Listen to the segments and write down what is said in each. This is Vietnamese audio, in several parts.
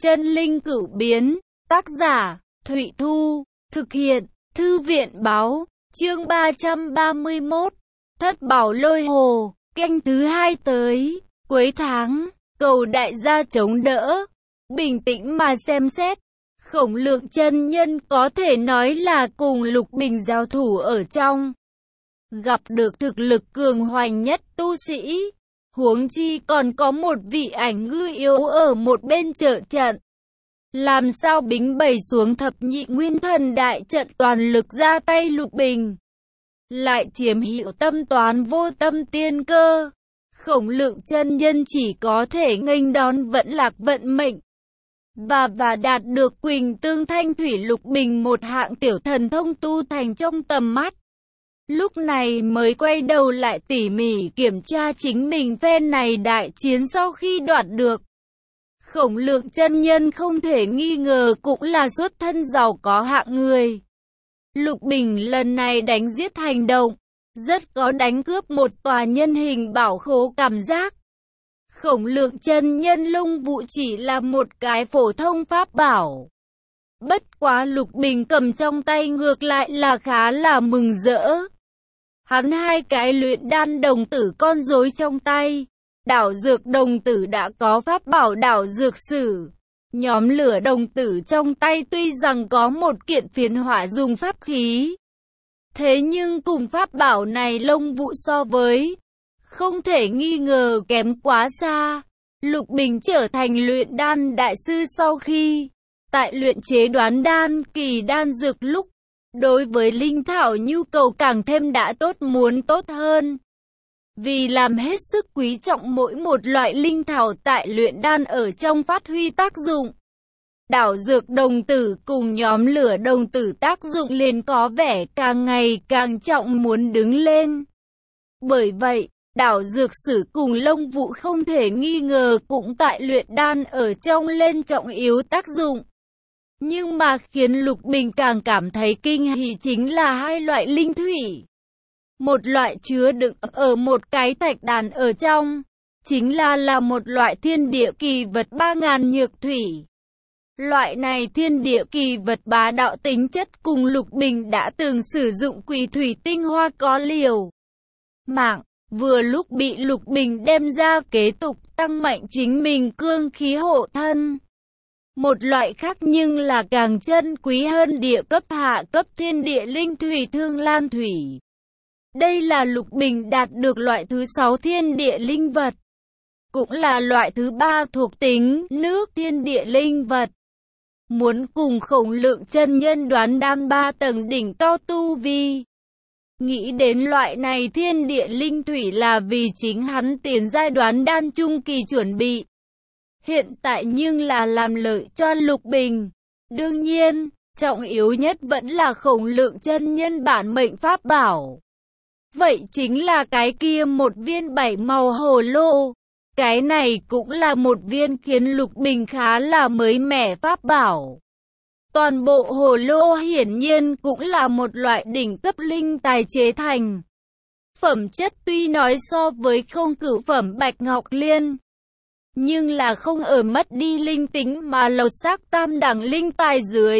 Chân linh cửu biến, tác giả, Thụy Thu, thực hiện, Thư viện báo, chương 331, Thất bảo lôi hồ, canh thứ 2 tới, cuối tháng, cầu đại gia chống đỡ, bình tĩnh mà xem xét. Khổng Lượng chân nhân có thể nói là cùng Lục Bình giao thủ ở trong, gặp được thực lực cường hoành nhất tu sĩ. Huống chi còn có một vị ảnh ngư yếu ở một bên trợ trận. Làm sao bính bày xuống thập nhị nguyên thần đại trận toàn lực ra tay Lục Bình, lại chiếm hữu tâm toán vô tâm tiên cơ. Khổng Lượng chân nhân chỉ có thể nghênh đón vẫn lạc vận mệnh, và đạt được Quỳnh Tương Thanh Thủy Lục Bình một hạng tiểu thần thông tu thành trong tầm mắt. Lúc này mới quay đầu lại tỉ mỉ kiểm tra chính mình phen này đại chiến sau khi đoạt được. Khổng Lượng chân nhân không thể nghi ngờ cũng là xuất thân giàu có hạng người. Lục Bình lần này đánh giết hành động, rất có đánh cướp một tòa nhân hình bảo khố cảm giác. Khổng Lượng chân nhân lông vụ chỉ là một cái phổ thông pháp bảo. Bất quá Lục Bình cầm trong tay ngược lại là khá là mừng rỡ. Hắn hai cái luyện đan đồng tử con rối trong tay. Đảo dược đồng tử đã có pháp bảo đảo dược sử. Nhóm lửa đồng tử trong tay tuy rằng có một kiện phiến hỏa dùng pháp khí, thế nhưng cùng pháp bảo này lông vụ so với, không thể nghi ngờ kém quá xa. Lục Bình trở thành luyện đan đại sư sau khi, tại luyện chế đoán đan kỳ đan dược lúc, đối với linh thảo nhu cầu càng thêm đã tốt muốn tốt hơn. Vì làm hết sức quý trọng mỗi một loại linh thảo tại luyện đan ở trong phát huy tác dụng, đảo dược đồng tử cùng nhóm lửa đồng tử tác dụng liền có vẻ càng ngày càng trọng muốn đứng lên. Bởi vậy, đảo dược sử cùng lông vụ không thể nghi ngờ cũng tại luyện đan ở trong lên trọng yếu tác dụng. Nhưng mà khiến Lục Bình càng cảm thấy kinh hỉ chính là hai loại linh thủy. Một loại chứa đựng ở một cái thạch đàn ở trong, chính là một loại thiên địa kỳ vật 3000 nhược thủy. Loại này thiên địa kỳ vật bá đạo tính chất cùng Lục Bình đã từng sử dụng quỷ thủy tinh hoa có liều mạng, vừa lúc bị Lục Bình đem ra kế tục tăng mạnh chính mình cương khí hộ thân. Một loại khác nhưng là càng chân quý hơn địa cấp hạ cấp thiên địa linh thủy Thương Lan thủy. Đây là Lục Bình đạt được loại thứ 6 thiên địa linh vật, cũng là loại thứ 3 thuộc tính nước thiên địa linh vật. Muốn cùng Khổng Lượng chân nhân đoán đan 3 tầng đỉnh cao tu vi, nghĩ đến loại này thiên địa linh thủy là vì chính hắn tiền giai đoán đan trung kỳ chuẩn bị. Hiện tại nhưng là làm lợi cho Lục Bình. Đương nhiên, trọng yếu nhất vẫn là Khổng Lượng chân nhân bản mệnh pháp bảo. Vậy chính là cái kia một viên 7 màu hồ lô. Cái này cũng là một viên khiến Lục Bình khá là mới mẻ pháp bảo. Toàn bộ hồ lô hiển nhiên cũng là một loại đỉnh cấp linh tài chế thành. Phẩm chất tuy nói so với không cửu phẩm bạch ngọc liên, nhưng là không ở mất đi linh tính mà lột xác tam đẳng linh tài dưới.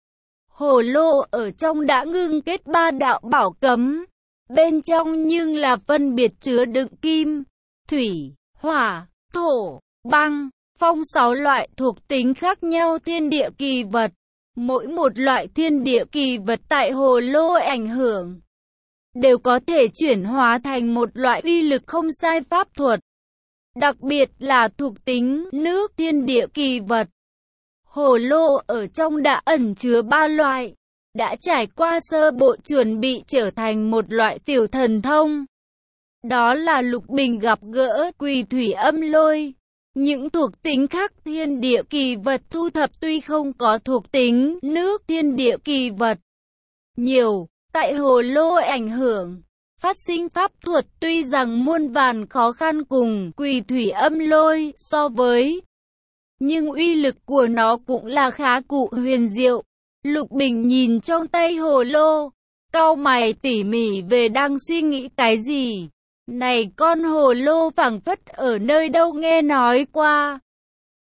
Hồ lô ở trong đã ngưng kết 3 đạo bảo cấm, bên trong nhưng là phân biệt chứa đựng kim, thủy, hỏa, thổ, băng, phong 6 loại thuộc tính khác nhau thiên địa kỳ vật. Mỗi một loại thiên địa kỳ vật tại hồ lô ảnh hưởng, đều có thể chuyển hóa thành một loại uy lực không sai pháp thuật. Đặc biệt là thuộc tính nước thiên địa kỳ vật. Hồ lô ở trong đã ẩn chứa 3 loại, đã trải qua sơ bộ chuẩn bị trở thành một loại tiểu thần thông. Đó là Lục Bình gặp gỡ quỷ thủy âm lôi. Những thuộc tính khác thiên địa kỳ vật thu thập tuy không có thuộc tính nước thiên địa kỳ vật nhiều, tại hồ lô ảnh hưởng, phát sinh pháp thuật tuy rằng muôn vàn khó khăn cùng quỷ thủy âm lôi so với, nhưng uy lực của nó cũng là khá cụ huyền diệu. Lục Bình nhìn trong tay hồ lô, cau mày tỉ mỉ về đang suy nghĩ cái gì. Này con hồ lô phảng phất ở nơi đâu nghe nói qua.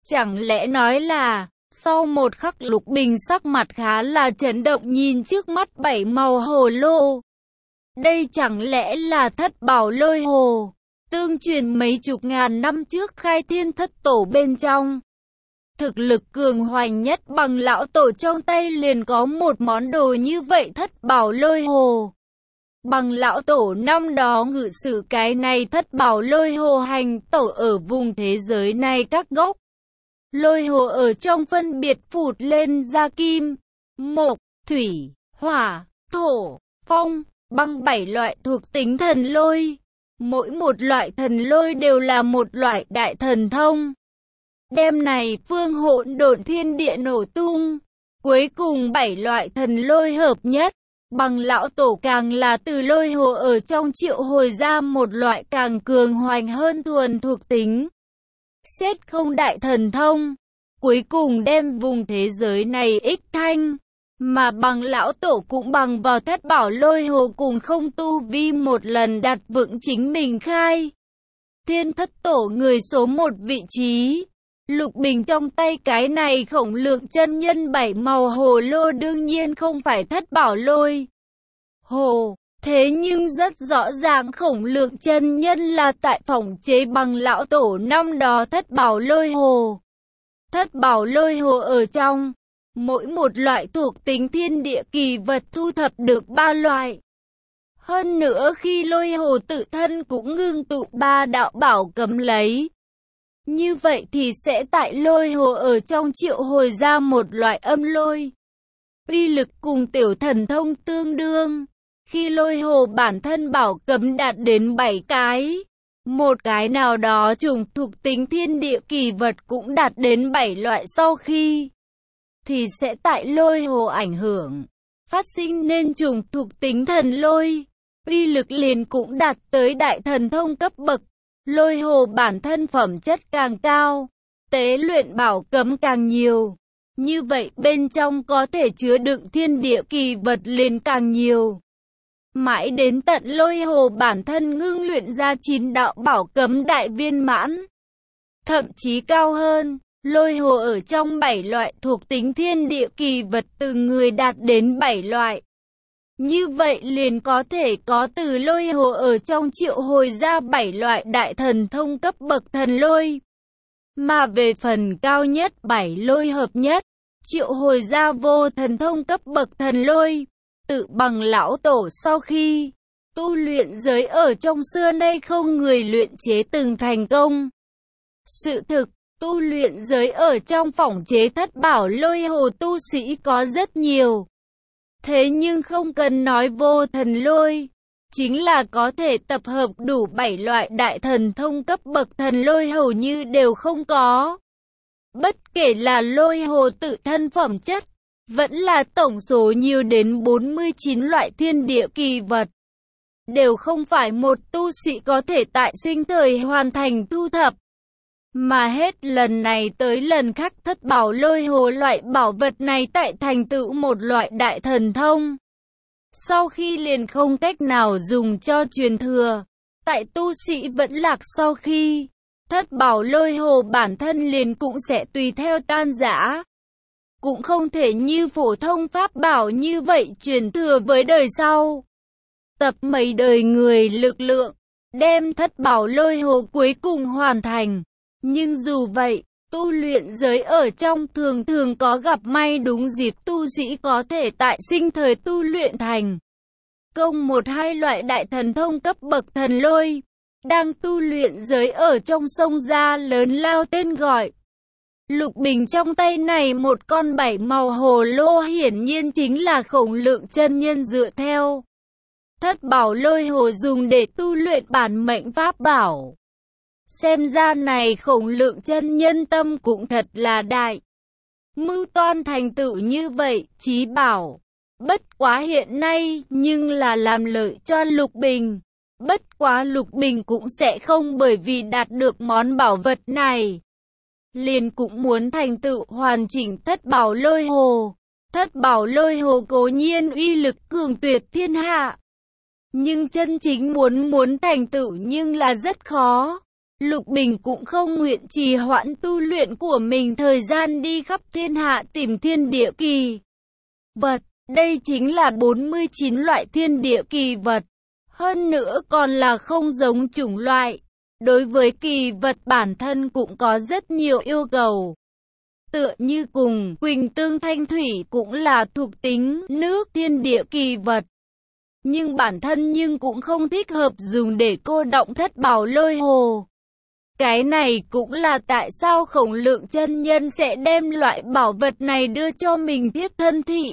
Chẳng lẽ nói là, sau một khắc Lục Bình sắc mặt khá là chấn động nhìn trước mắt 7 màu hồ lô. Đây chẳng lẽ là thất bảo lôi hồ, tương truyền mấy chục ngàn năm trước khai thiên thất tổ bên trong. Thực lực cường hoành nhất bằng lão tổ trong tay liền có một món đồ như vậy thất bảo lôi hồ. Bằng lão tổ năm đó ngự sử cái này thất bảo lôi hồ hành tẩu ở vùng thế giới này các gốc. Lôi hồ ở trong phân biệt phụt lên ra kim, mộc, thủy, hỏa, thổ, phong, băng 7 loại thuộc tính thần lôi. Mỗi một loại thần lôi đều là một loại đại thần thông. Đêm này phương hỗn độn thiên địa nổ tung. Cuối cùng 7 loại thần lôi hợp nhất. Bằng lão tổ càng là từ lôi hồ ở trong triệu hồi ra một loại càng cường hoành hơn thuần thuộc tính. Xét không đại thần thông. Cuối cùng đem vùng thế giới này ích thanh. Mà bằng lão tổ cũng bằng vào thất bảo lôi hồ cùng không tu vi một lần đặt vững chính mình khai. Thiên thất tổ người số 1 vị trí. Lục Bình trong tay cái này khổng lượng chân nhân 7 màu hồ lô đương nhiên không phải thất bảo lôi hồ. Thế nhưng rất rõ ràng khổng lượng chân nhân là tại phỏng chế bằng lão tổ năm đó thất bảo lôi hồ. Thất bảo lôi hồ ở trong, mỗi một loại thuộc tính thiên địa kỳ vật thu thập được 3 loại. Hơn nữa khi lôi hồ tự thân cũng ngưng tụ 3 đạo bảo cấm lấy. Như vậy thì sẽ tại lôi hồ ở trong triệu hồi ra một loại âm lôi. Uy lực cùng tiểu thần thông tương đương. Khi lôi hồ bản thân bảo cấm đạt đến 7 cái. Một cái nào đó trùng thuộc tính thiên địa kỳ vật cũng đạt đến 7 loại sau khi. Thì sẽ tại lôi hồ ảnh hưởng. Phát sinh nên trùng thuộc tính thần lôi. Uy lực liền cũng đạt tới đại thần thông cấp bậc. Lôi hồ bản thân phẩm chất càng cao, tế luyện bảo cấm càng nhiều. Như vậy bên trong có thể chứa đựng thiên địa kỳ vật liền càng nhiều. Mãi đến tận lôi hồ bản thân ngưng luyện ra 9 đạo bảo cấm đại viên mãn. Thậm chí cao hơn, lôi hồ ở trong 7 loại thuộc tính thiên địa kỳ vật từ người đạt đến 7 loại. Như vậy liền có thể có từ lôi hồ ở trong triệu hồi ra 7 loại đại thần thông cấp bậc thần lôi. Mà về phần cao nhất 7 lôi hợp nhất, triệu hồi ra vô thần thông cấp bậc thần lôi. Tự bằng lão tổ sau khi tu luyện giới ở trong xưa nay không người luyện chế từng thành công. Sự thực, tu luyện giới ở trong phỏng chế thất bảo lôi hồ tu sĩ có rất nhiều. Thế nhưng không cần nói vô thần lôi, chính là có thể tập hợp đủ 7 loại đại thần thông cấp bậc thần lôi hầu như đều không có. Bất kể là lôi hồ tự thân phẩm chất, vẫn là tổng số nhiều đến 49 loại thiên địa kỳ vật. Đều không phải một tu sĩ có thể tại sinh thời hoàn thành thu thập. Mà hết lần này tới lần khác thất bảo lôi hồ loại bảo vật này tại thành tựu một loại đại thần thông. Sau khi liền không cách nào dùng cho truyền thừa, tại tu sĩ vẫn lạc sau khi, thất bảo lôi hồ bản thân liền cũng sẽ tùy theo tan rã. Cũng không thể như phổ thông pháp bảo như vậy truyền thừa với đời sau. Tập mấy đời người lực lượng, đem thất bảo lôi hồ cuối cùng hoàn thành. Nhưng dù vậy, tu luyện giới ở trong thường thường có gặp may đúng dịp tu sĩ có thể tại sinh thời tu luyện thành công 1-2 loại đại thần thông cấp bậc thần lôi, đang tu luyện giới ở trong sông ra lớn lao tên gọi. Lục Bình trong tay này một con 7 màu hồ lô hiển nhiên chính là khổng lượng chân nhân dựa theo thất bảo lôi hồ dùng để tu luyện bản mệnh pháp bảo. Xem ra này khổng lượng chân nhân tâm cũng thật là đại. Mưu toan thành tựu như vậy, chí bảo. Bất quá hiện nay, nhưng là làm lợi cho Lục Bình. Bất quá Lục Bình cũng sẽ không bởi vì đạt được món bảo vật này. Liền cũng muốn thành tựu hoàn chỉnh thất bảo lôi hồ. Thất bảo lôi hồ cố nhiên uy lực cường tuyệt thiên hạ. Nhưng chân chính muốn thành tựu nhưng là rất khó. Lục Bình cũng không nguyện trì hoãn tu luyện của mình thời gian đi khắp thiên hạ tìm thiên địa kỳ vật. Đây chính là 49 loại thiên địa kỳ vật. Hơn nữa còn là không giống chủng loại. Đối với kỳ vật bản thân cũng có rất nhiều yêu cầu. Tựa như cùng Quỳnh Tương Thanh Thủy cũng là thuộc tính nước thiên địa kỳ vật. Nhưng bản thân cũng không thích hợp dùng để cô động thất bảo lôi hồ. Cái này cũng là tại sao Khổng Lượng chân nhân sẽ đem loại bảo vật này đưa cho mình thiếp thân thị.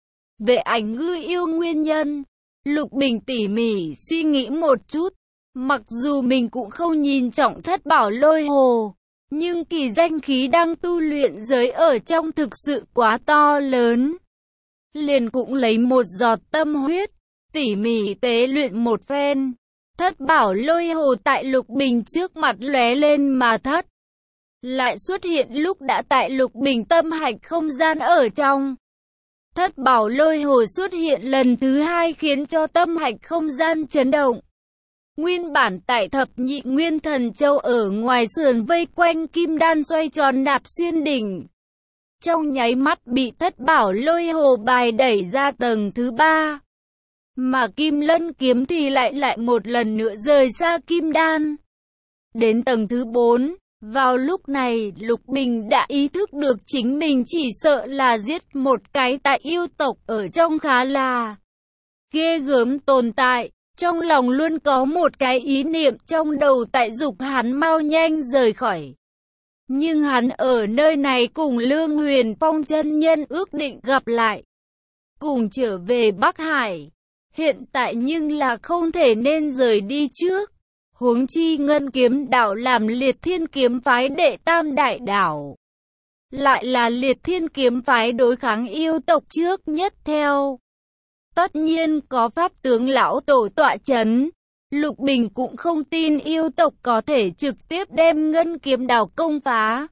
Về Ảnh Ngư Yêu nguyên nhân, Lục Bình tỉ mỉ suy nghĩ một chút. Mặc dù mình cũng không nhìn trọng thất bảo lôi hồ, nhưng kỳ danh khí đang tu luyện giới ở trong thực sự quá to lớn. Liền cũng lấy một giọt tâm huyết, tỉ mỉ tế luyện một phen. Thất bảo lôi hồ tại Lục Bình trước mặt lóe lên mà thất. Lại xuất hiện lúc đã tại Lục Bình tâm hạch không gian ở trong. Thất bảo lôi hồ xuất hiện lần thứ hai khiến cho tâm hạch không gian chấn động. Nguyên bản tại thập nhị nguyên thần châu ở ngoài sườn vây quanh kim đan xoay tròn nạp xuyên đỉnh. Trong nháy mắt bị thất bảo lôi hồ bài đẩy ra tầng thứ 3. Mà kim lân kiếm thì lại một lần nữa rời xa kim đan. Đến tầng thứ 4, vào lúc này Lục Bình đã ý thức được chính mình chỉ sợ là giết một cái tại yêu tộc ở trong khá là ghê gớm tồn tại. Trong lòng luôn có một cái ý niệm trong đầu tại dục hắn mau nhanh rời khỏi. Nhưng hắn ở nơi này cùng Lương Huyền Phong chân nhân ước định gặp lại. Cùng trở về Bắc Hải. Hiện tại nhưng là không thể nên rời đi trước. Huống chi Ngân Kiếm Đảo làm Liệt Thiên Kiếm Phái đệ tam đại đảo. Lại là Liệt Thiên Kiếm Phái đối kháng yêu tộc trước nhất theo. Tất nhiên có pháp tướng lão tổ tọa chấn. Lục Bình cũng không tin yêu tộc có thể trực tiếp đem Ngân Kiếm Đảo công phá.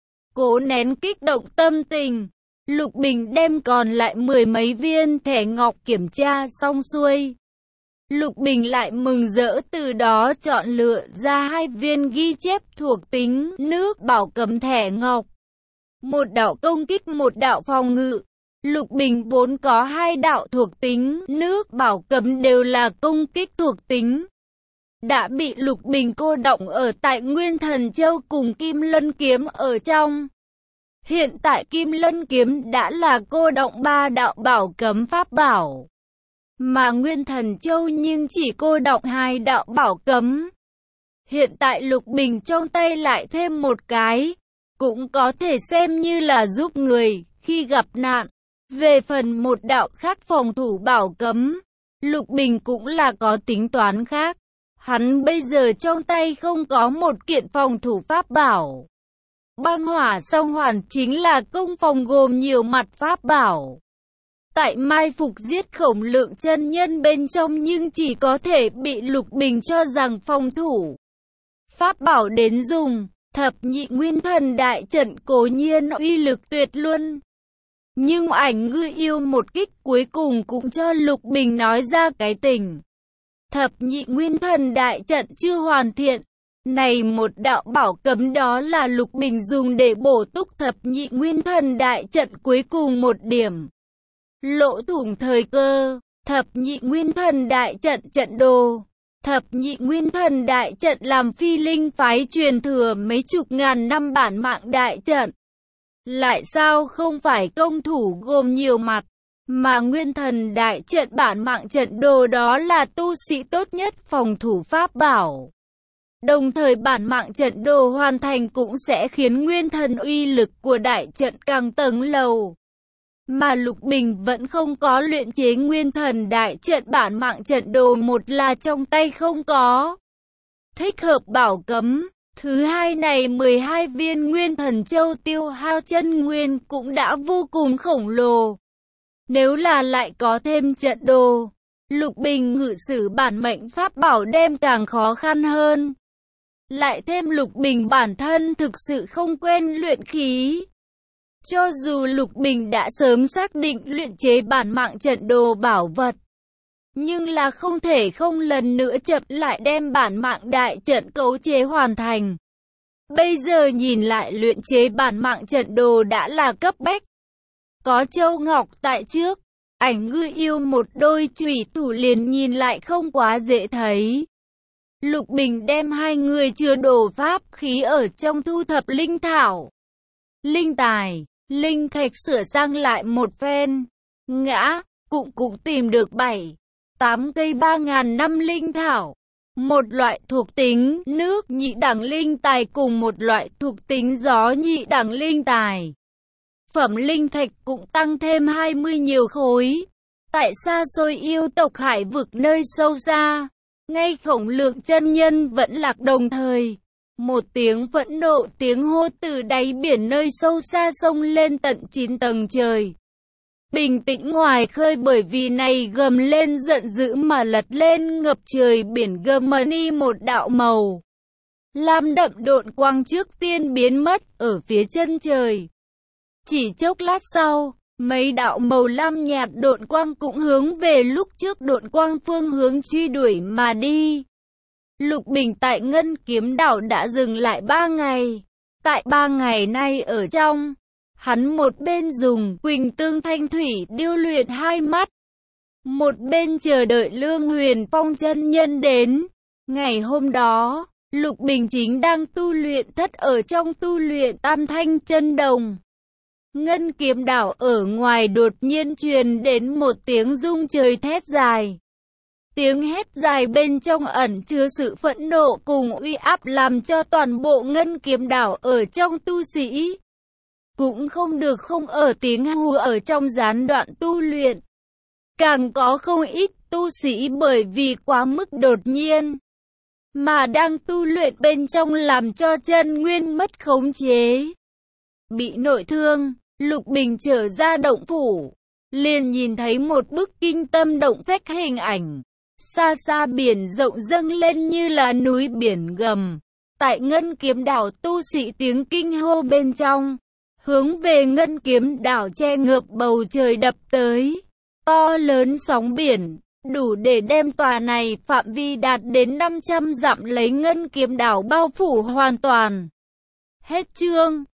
Cố nén kích động tâm tình, Lục Bình đem còn lại 10 mấy viên thẻ ngọc kiểm tra xong xuôi. Lục Bình lại mừng rỡ từ đó chọn lựa ra 2 viên ghi chép thuộc tính nước bảo cấm thẻ ngọc. Một đạo công kích, một đạo phòng ngự. Lục Bình vốn có 2 đạo thuộc tính nước bảo cấm đều là công kích thuộc tính. Đã bị Lục Bình cô động ở tại Nguyên Thần Châu cùng Kim Lân Kiếm ở trong. Hiện tại Kim Lân Kiếm đã là cô động 3 đạo bảo cấm pháp bảo. Mà Nguyên Thần Châu nhưng chỉ cô động 2 đạo bảo cấm. Hiện tại Lục Bình trong tay lại thêm một cái. Cũng có thể xem như là giúp người khi gặp nạn. Về phần một đạo khác phòng thủ bảo cấm, Lục Bình cũng là có tính toán khác. Hắn bây giờ trong tay không có một kiện phòng thủ pháp bảo. Băng hỏa song hoàn chính là công phòng gồm nhiều mặt pháp bảo. Tại mai phục giết Khổng Lượng chân nhân bên trong nhưng chỉ có thể bị Lục Bình cho rằng phòng thủ. Pháp bảo đến dùng, thập nhị nguyên thần đại trận cố nhiên uy lực tuyệt luân. Nhưng Ảnh Ngư Yêu một kích cuối cùng cũng cho Lục Bình nói ra cái tình. Thập nhị nguyên thần đại trận chưa hoàn thiện. Này một đạo bảo cấm đó là Lục Bình dùng để bổ túc thập nhị nguyên thần đại trận cuối cùng một điểm. Lỗ thủng thời cơ, thập nhị nguyên thần đại trận trận đồ. Thập nhị nguyên thần đại trận làm Phi Linh phái truyền thừa mấy chục ngàn năm bản mạng đại trận. Lại sao không phải công thủ gồm nhiều mặt, mà nguyên thần đại trận bản mạng trận đồ đó là tu sĩ tốt nhất phòng thủ pháp bảo. Đồng thời bản mạng trận đồ hoàn thành cũng sẽ khiến nguyên thần uy lực của đại trận càng tầng lầu. Mà Lục Bình vẫn không có luyện chế nguyên thần đại trận bản mạng trận đồ, một là trong tay không có thích hợp bảo cấm. Thứ hai này 12 viên nguyên thần châu tiêu hao chân nguyên cũng đã vô cùng khổng lồ. Nếu là lại có thêm trận đồ, Lục Bình ngự sử bản mệnh pháp bảo đem càng khó khăn hơn. Lại thêm Lục Bình bản thân thực sự không quen luyện khí. Cho dù Lục Bình đã sớm xác định luyện chế bản mạng trận đồ bảo vật, nhưng là không thể không lần nữa chập lại đem bản mạng đại trận cấu chế hoàn thành. Bây giờ nhìn lại luyện chế bản mạng trận đồ đã là cấp bách. Có châu ngọc tại trước, Ảnh Ngư yêu một đôi chủy thủ liền nhìn lại không quá dễ thấy. Lục Bình đem hai người chứa đồ pháp khí ở trong thu thập linh thảo, linh tài, linh thạch sửa sang lại một phen. Ngã, cũng tìm được 7-8 cây 3.000 năm linh thảo. Một loại thuộc tính nước nhị đẳng linh tài cùng một loại thuộc tính gió nhị đẳng linh tài. Phẩm linh thạch cũng tăng thêm 20 nhiều khối. Tại xa xôi yêu tộc hải vực nơi sâu xa, ngay Khổng Lượng chân nhân vẫn lạc đồng thời. Một tiếng phẫn nộ tiếng hô từ đáy biển nơi sâu xa xông lên tận 9 tầng trời. Bình tĩnh ngoài khơi bởi vì này gầm lên giận dữ mà lật lên ngập trời biển gầm đi một đạo màu lam đậm độn quang trước tiên biến mất ở phía chân trời. Chỉ chốc lát sau, mấy đạo màu lam nhạt độn quang cũng hướng về lúc trước độn quang phương hướng truy đuổi mà đi. Lục Bình tại Ngân Kiếm Đảo đã dừng lại 3 ngày. Tại 3 ngày nay ở trong, hắn một bên dùng Quỳnh Tương Thanh Thủy điêu luyện hai mắt, một bên chờ đợi Lương Huyền Phong chân nhân đến. Ngày hôm đó, Lục Bình chính đang tu luyện thất ở trong tu luyện Tam Thanh Chân Đồng. Ngân Kiếm Đảo ở ngoài đột nhiên truyền đến một tiếng rung trời thét dài. Tiếng hét dài bên trong ẩn chứa sự phẫn nộ cùng uy áp làm cho toàn bộ Ngân Kiếm Đảo ở trong tu sĩ cũng không được không ở tiếng hù ở trong gián đoạn tu luyện. Càng có không ít tu sĩ bởi vì quá mức đột nhiên mà đang tu luyện bên trong làm cho chân nguyên mất khống chế, bị nội thương. Lục Bình trở ra động phủ, liền nhìn thấy một bức kinh tâm động phách hình ảnh. Xa xa biển rộng dâng lên như là núi biển gầm. Tại Ngân Kiếm Đảo tu sĩ tiếng kinh hô bên trong, hướng về Ngân Kiếm Đảo che ngập bầu trời đập tới. To lớn sóng biển, đủ để đem tòa này phạm vi đạt đến 500 dặm lấy Ngân Kiếm Đảo bao phủ hoàn toàn. Hết chương.